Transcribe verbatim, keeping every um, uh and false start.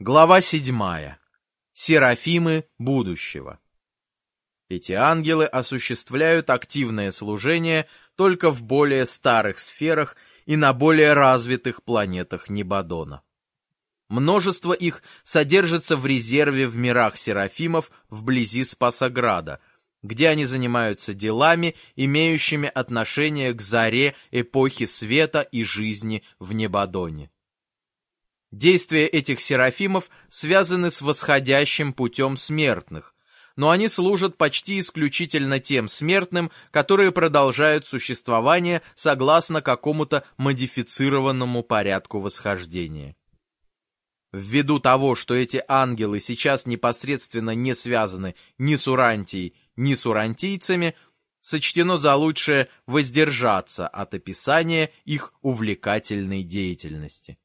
Глава седьмая. Серафимы будущего. Эти ангелы осуществляют активное служение только в более старых сферах и на более развитых планетах Небодона. Множество их содержится в резерве в мирах Серафимов вблизи Спасограда, где они занимаются делами, имеющими отношение к заре эпохи света и жизни в Небодоне. Действия этих серафимов связаны с восходящим путем смертных, но они служат почти исключительно тем смертным, которые продолжают существование согласно какому-то модифицированному порядку восхождения. Ввиду того, что эти ангелы сейчас непосредственно не связаны ни с Урантией, ни с урантийцами, сочтено за лучшее воздержаться от описания их увлекательной деятельности.